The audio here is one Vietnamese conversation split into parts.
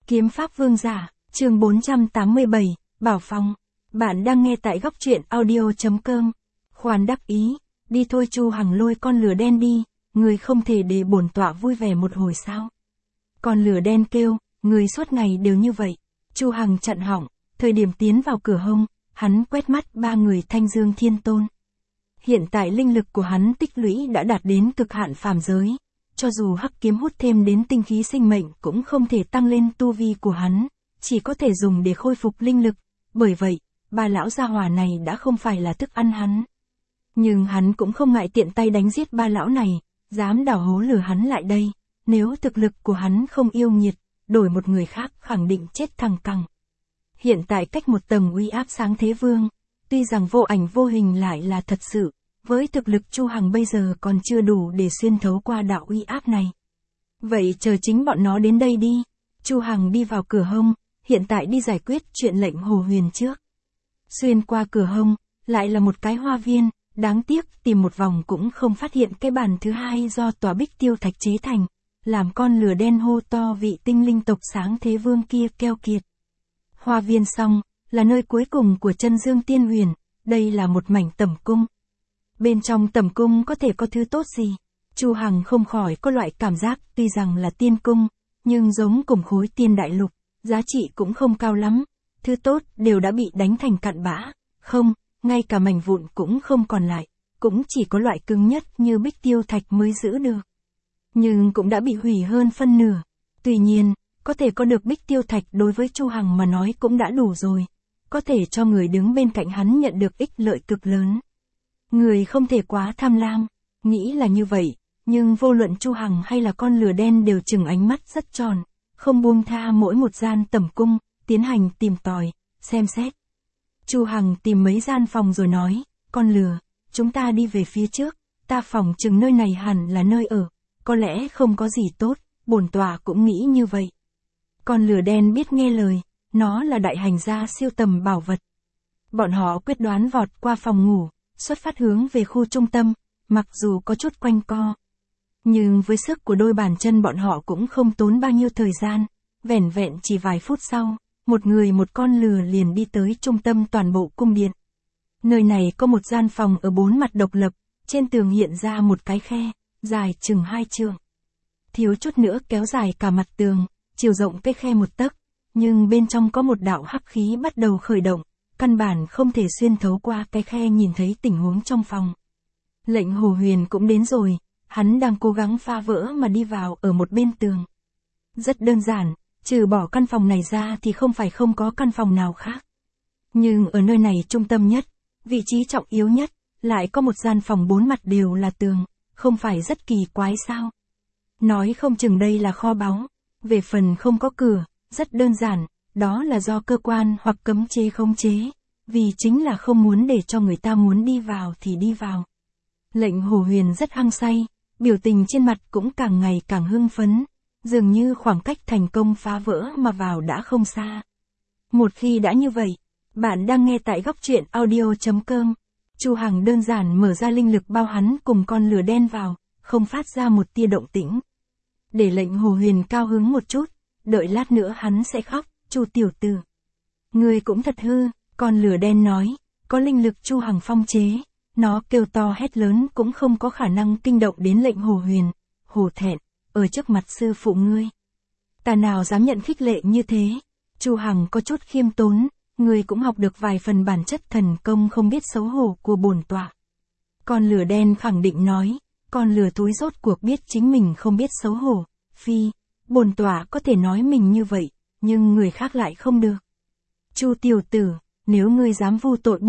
Kiếm pháp vương giả, chương 487, Bảo Phong. Bạn đang nghe tại góc truyện audio.com. Khoan đắc ý, đi thôi Chu Hằng lôi con lửa đen đi, người không thể để bổn tọa vui vẻ một hồi sao. Con lửa đen kêu, người suốt ngày đều như vậy. Chu Hằng chặn họng, thời điểm tiến vào cửa hông, hắn quét mắt ba người Thanh Dương Thiên Tôn. Hiện tại linh lực của hắn tích lũy đã đạt đến cực hạn phàm giới. Cho dù hắc kiếm hút thêm đến tinh khí sinh mệnh cũng không thể tăng lên tu vi của hắn, chỉ có thể dùng để khôi phục linh lực, bởi vậy, ba lão gia hỏa này đã không phải là thức ăn hắn. Nhưng hắn cũng không ngại tiện tay đánh giết ba lão này, dám đào hố lừa hắn lại đây, nếu thực lực của hắn không yêu nghiệt, đổi một người khác khẳng định chết thằng cẳng. Hiện tại cách một tầng uy áp sáng thế vương, tuy rằng vô ảnh vô hình lại là thật sự. Với thực lực Chu Hằng bây giờ còn chưa đủ để xuyên thấu qua đạo uy áp này. Vậy chờ chính bọn nó đến đây đi. Chu Hằng đi vào cửa hông, hiện tại đi giải quyết chuyện lệnh Hồ Huyền trước. Xuyên qua cửa hông, lại là một cái hoa viên, đáng tiếc tìm một vòng cũng không phát hiện cái bàn thứ hai do tòa bích tiêu thạch chế thành, làm con lửa đen hô to vị tinh linh tộc sáng thế vương kia keo kiệt. Hoa viên xong, là nơi cuối cùng của Chân Dương Tiên Huyền, đây là một mảnh tẩm cung. Bên trong tẩm cung có thể có thứ tốt gì? Chu Hằng không khỏi có loại cảm giác tuy rằng là tiên cung, nhưng giống cùng khối tiên đại lục, giá trị cũng không cao lắm. Thứ tốt đều đã bị đánh thành cặn bã, không, ngay cả mảnh vụn cũng không còn lại, cũng chỉ có loại cứng nhất như bích tiêu thạch mới giữ được. Nhưng cũng đã bị hủy hơn phân nửa. Tuy nhiên, có thể có được bích tiêu thạch đối với Chu Hằng mà nói cũng đã đủ rồi. Có thể cho người đứng bên cạnh hắn nhận được ích lợi cực lớn. Người không thể quá tham lam, nghĩ là như vậy, nhưng vô luận Chu Hằng hay là con lửa đen đều chừng ánh mắt rất tròn, không buông tha mỗi một gian tẩm cung, tiến hành tìm tòi, xem xét. Chu Hằng tìm mấy gian phòng rồi nói, con lửa, chúng ta đi về phía trước, ta phỏng chừng nơi này hẳn là nơi ở, có lẽ không có gì tốt, bổn tọa cũng nghĩ như vậy. Con lửa đen biết nghe lời, nó là đại hành gia siêu tầm bảo vật. Bọn họ quyết đoán vọt qua phòng ngủ. Xuất phát hướng về khu trung tâm, mặc dù có chút quanh co. Nhưng với sức của đôi bàn chân bọn họ cũng không tốn bao nhiêu thời gian, vẻn vẹn chỉ vài phút sau, một người một con lừa liền đi tới trung tâm toàn bộ cung điện. Nơi này có một gian phòng ở 4 mặt độc lập, trên tường hiện ra một cái khe, dài chừng 2 trượng. Thiếu chút nữa kéo dài cả mặt tường, chiều rộng cái khe 1 tấc, nhưng bên trong có một đạo hắc khí bắt đầu khởi động. Căn bản không thể xuyên thấu qua cái khe nhìn thấy tình huống trong phòng. Lệnh Hồ Huyền cũng đến rồi, hắn đang cố gắng phá vỡ mà đi vào ở một bên tường. Rất đơn giản, trừ bỏ căn phòng này ra thì không phải không có căn phòng nào khác. Nhưng ở nơi này trung tâm nhất, vị trí trọng yếu nhất, lại có một gian phòng 4 mặt đều là tường, không phải rất kỳ quái sao? Nói không chừng đây là kho báu, về phần không có cửa, rất đơn giản. Đó là do cơ quan hoặc cấm chế khống chế, vì chính là không muốn để cho người ta muốn đi vào thì đi vào. Lệnh Hồ Huyền rất hăng say, biểu tình trên mặt cũng càng ngày càng hưng phấn, dường như khoảng cách thành công phá vỡ mà vào đã không xa. Một khi đã như vậy, bạn đang nghe tại góc truyện audio.com. Chu Hằng đơn giản mở ra linh lực bao hắn cùng con lửa đen vào, không phát ra một tia động tĩnh. Để lệnh Hồ Huyền cao hứng một chút, đợi lát nữa hắn sẽ khóc. Chu tiểu tử, ngươi cũng thật hư, con lửa đen nói, có linh lực Chu Hằng phong chế, nó kêu to hét lớn cũng không có khả năng kinh động đến lệnh Hồ Huyền, hổ thẹn, ở trước mặt sư phụ ngươi. Ta nào dám nhận khích lệ như thế, Chu Hằng có chút khiêm tốn, ngươi cũng học được vài phần bản chất thần công không biết xấu hổ của bổn tọa. Con lửa đen khẳng định nói, con lửa túi rốt cuộc biết chính mình không biết xấu hổ, phi, bổn tọa có thể nói mình như vậy. Nhưng người khác lại không được. Chu tiểu tử, nếu ngươi dám vu tội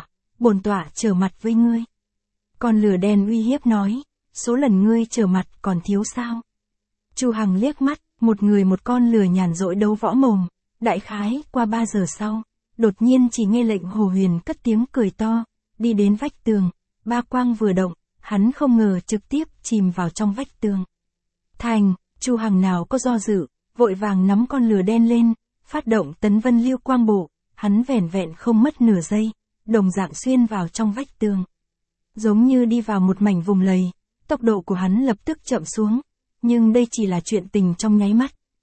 bổn tọa trở mặt với ngươi. Con lửa đen uy hiếp nói, số lần ngươi trở mặt còn thiếu sao? Chu Hằng liếc mắt, một người một con lửa nhàn rỗi đấu võ mồm, đại khái qua 3 giờ sau, đột nhiên chỉ nghe lệnh Hồ Huyền cất tiếng cười to, đi đến vách tường, ba quang vừa động, hắn không ngờ trực tiếp chìm vào trong vách tường. Thành, Chu Hằng nào có do dự. Vội vàng nắm con lửa đen lên, phát động tấn vân lưu quang bộ, hắn vẻn vẹn không mất nửa giây, đồng dạng xuyên vào trong vách tường. Giống như đi vào một mảnh vùng lầy, tốc độ của hắn lập tức chậm xuống, nhưng đây chỉ là chuyện tình trong nháy mắt,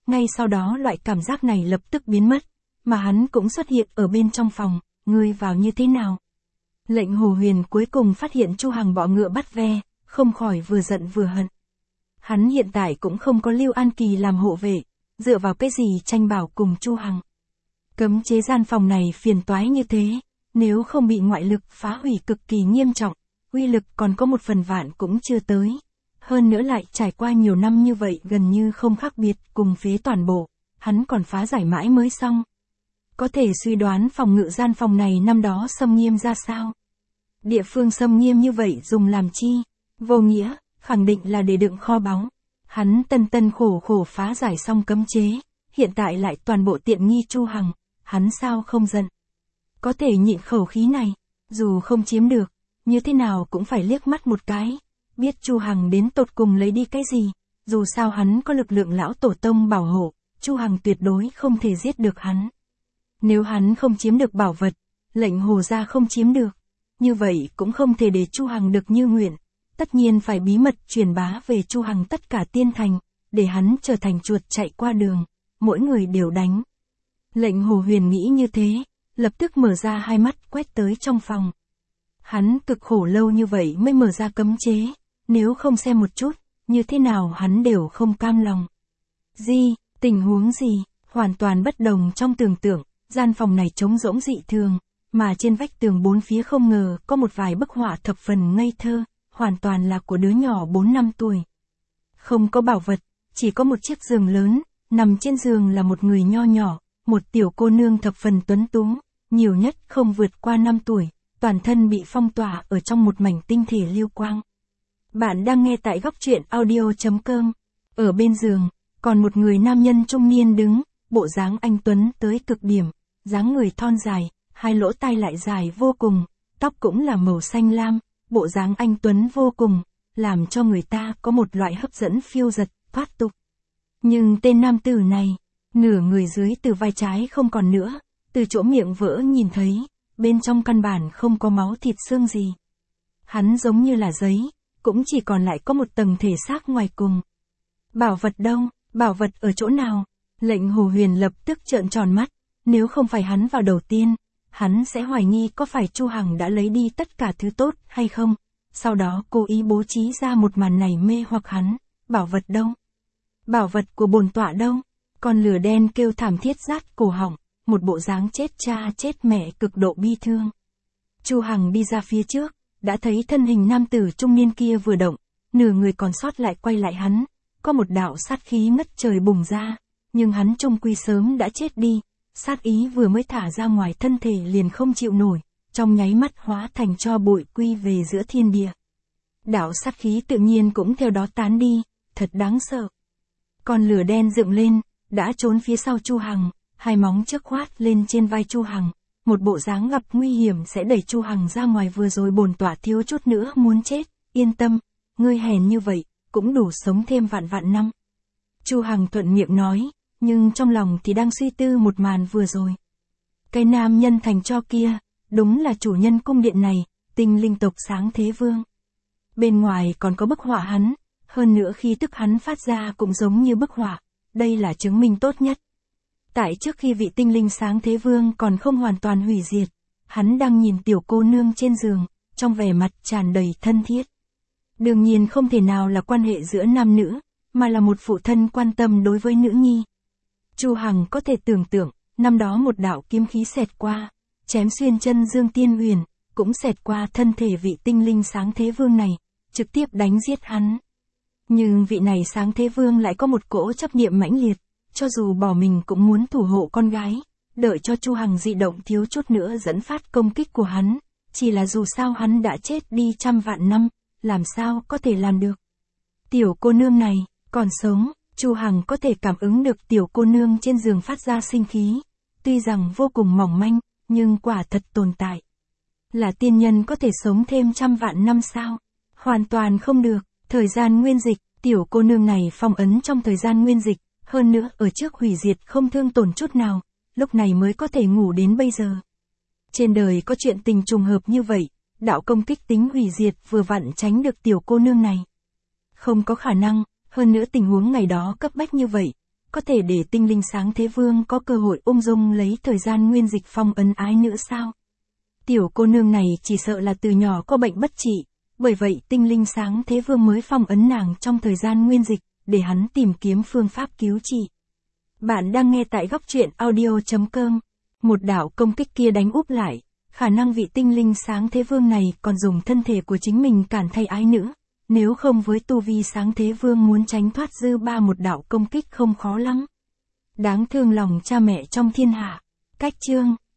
ngay sau đó loại cảm giác này lập tức biến mất, mà hắn cũng xuất hiện ở bên trong phòng, ngươi vào như thế nào? Lệnh Hồ Huyền cuối cùng phát hiện Chu Hằng bọ ngựa bắt ve, không khỏi vừa giận vừa hận. Hắn hiện tại cũng không có Lưu An Kỳ làm hộ vệ, dựa vào cái gì tranh bảo cùng Chu Hằng. Cấm chế gian phòng này phiền toái như thế, nếu không bị ngoại lực phá hủy cực kỳ nghiêm trọng, uy lực còn có 1/1000 cũng chưa tới. Hơn nữa lại trải qua nhiều năm như vậy gần như không khác biệt cùng phế toàn bộ, hắn còn phá giải mãi mới xong. Có thể suy đoán phòng ngự gian phòng này năm đó xâm nghiêm ra sao. Địa phương xâm nghiêm như vậy dùng làm chi? Vô nghĩa, khẳng định là để đựng kho báu. Hắn tân tân khổ khổ phá giải xong cấm chế, hiện tại lại toàn bộ tiện nghi Chu Hằng, hắn sao không giận? Có thể nhịn khẩu khí này, dù không chiếm được, như thế nào cũng phải liếc mắt một cái, biết Chu Hằng đến tột cùng lấy đi cái gì, dù sao hắn có lực lượng lão tổ tông bảo hộ, Chu Hằng tuyệt đối không thể giết được hắn. Nếu hắn không chiếm được bảo vật, lệnh Hồ gia không chiếm được, như vậy cũng không thể để Chu Hằng được như nguyện, tất nhiên phải bí mật truyền bá về Chu Hằng tất cả tiên thành, để hắn trở thành chuột chạy qua đường, mỗi người đều đánh. Lệnh Hồ Huyền nghĩ như thế, lập tức mở ra hai mắt quét tới trong phòng. Hắn cực khổ lâu như vậy mới mở ra cấm chế, nếu không xem một chút, như thế nào hắn đều không cam lòng. Tình huống gì, hoàn toàn bất đồng trong tưởng tượng, gian phòng này trống rỗng dị thường, mà trên vách tường bốn phía không ngờ có một vài bức họa thập phần ngây thơ, hoàn toàn là của đứa nhỏ 4-5 tuổi. Không có bảo vật, chỉ có một chiếc giường lớn, nằm trên giường là một người nho nhỏ, một tiểu cô nương thập phần tuấn tú, nhiều nhất không vượt qua 5 tuổi, toàn thân bị phong tỏa ở trong một mảnh tinh thể lưu quang. Bạn đang nghe tại góc truyện audio.com. Ở bên giường, còn một người nam nhân trung niên đứng, bộ dáng anh tuấn tới cực điểm, dáng người thon dài, hai lỗ tai lại dài vô cùng, tóc cũng là màu xanh lam, bộ dáng anh tuấn vô cùng, làm cho người ta có một loại hấp dẫn phiêu dật, thoát tục. Nhưng tên nam tử này, nửa người dưới từ vai trái không còn nữa, từ chỗ miệng vỡ nhìn thấy, bên trong căn bản không có máu thịt xương gì. Hắn giống như là giấy, cũng chỉ còn lại có một tầng thể xác ngoài cùng. Bảo vật đâu, bảo vật ở chỗ nào? Lệnh Hồ Huyền lập tức trợn tròn mắt, nếu không phải hắn vào đầu tiên, hắn sẽ hoài nghi có phải Chu Hằng đã lấy đi tất cả thứ tốt hay không, sau đó cố ý bố trí ra một màn này mê hoặc hắn. Bảo vật đâu? Bảo vật của bổn tọa đâu? Con lửa đen kêu thảm thiết rát cổ họng, một bộ dáng chết cha chết mẹ cực độ bi thương. Chu Hằng đi ra phía trước, đã thấy thân hình nam tử trung niên kia vừa động, nửa người còn sót lại quay lại hắn, có một đạo sát khí ngất trời bùng ra, nhưng hắn trung quy sớm đã chết đi, sát ý vừa mới thả ra ngoài thân thể liền không chịu nổi, trong nháy mắt hóa thành tro bụi quy về giữa thiên địa. Đạo sát khí tự nhiên cũng theo đó tán đi, thật đáng sợ. Con lửa đen dựng lên, đã trốn phía sau Chu Hằng, hai móng trước khoát lên trên vai Chu Hằng, một bộ dáng gặp nguy hiểm sẽ đẩy Chu Hằng ra ngoài. Vừa rồi bổn tọa thiếu chút nữa muốn chết, yên tâm, ngươi hèn như vậy, cũng đủ sống thêm vạn năm. Chu Hằng thuận miệng nói, nhưng trong lòng thì đang suy tư một màn vừa rồi. Cái nam nhân thành tro kia, đúng là chủ nhân cung điện này, Tinh Linh tộc Sáng Thế Vương. Bên ngoài còn có bức họa hắn, hơn nữa khí tức hắn phát ra cũng giống như bức họa, đây là chứng minh tốt nhất. Tại trước khi vị Tinh Linh Sáng Thế Vương còn không hoàn toàn hủy diệt, hắn đang nhìn tiểu cô nương trên giường, trong vẻ mặt tràn đầy thân thiết. Đương nhiên không thể nào là quan hệ giữa nam nữ, mà là một phụ thân quan tâm đối với nữ nhi. Chu Hằng có thể tưởng tượng, năm đó một đạo kiếm khí xẹt qua, chém xuyên chân Dương Tiên Huyền, cũng xẹt qua thân thể vị Tinh Linh Sáng Thế Vương này, trực tiếp đánh giết hắn. Nhưng vị này Sáng Thế Vương lại có một cỗ chấp niệm mãnh liệt, cho dù bỏ mình cũng muốn thủ hộ con gái, đợi cho Chu Hằng dị động thiếu chút nữa dẫn phát công kích của hắn, chỉ là dù sao hắn đã chết đi trăm vạn năm, làm sao có thể làm được. Tiểu cô nương này, còn sống, Chu Hằng có thể cảm ứng được tiểu cô nương trên giường phát ra sinh khí, tuy rằng vô cùng mỏng manh, nhưng quả thật tồn tại. Là tiên nhân có thể sống thêm trăm vạn năm sao? Hoàn toàn không được, thời gian nguyên dịch, tiểu cô nương này phong ấn trong thời gian nguyên dịch, hơn nữa ở trước hủy diệt không thương tổn chút nào, lúc này mới có thể ngủ đến bây giờ. Trên đời có chuyện tình trùng hợp như vậy, đạo công kích tính hủy diệt vừa vặn tránh được tiểu cô nương này. Không có khả năng, hơn nữa tình huống ngày đó cấp bách như vậy, có thể để tinh linh sáng thế vương có cơ hội ung dung lấy thời gian nguyên dịch phong ấn ái nữ sao? Tiểu cô nương này chỉ sợ là từ nhỏ có bệnh bất trị, bởi vậy tinh linh sáng thế vương mới phong ấn nàng trong thời gian nguyên dịch, để hắn tìm kiếm phương pháp cứu trị. Bạn đang nghe tại góc truyện audio.com. Một đạo công kích kia đánh úp lại, khả năng vị tinh linh sáng thế vương này còn dùng thân thể của chính mình cản thay ái nữ. Nếu không với tu vi sáng thế vương muốn tránh thoát dư ba một đạo công kích không khó lắm. Đáng thương lòng cha mẹ trong thiên hạ. Cách chương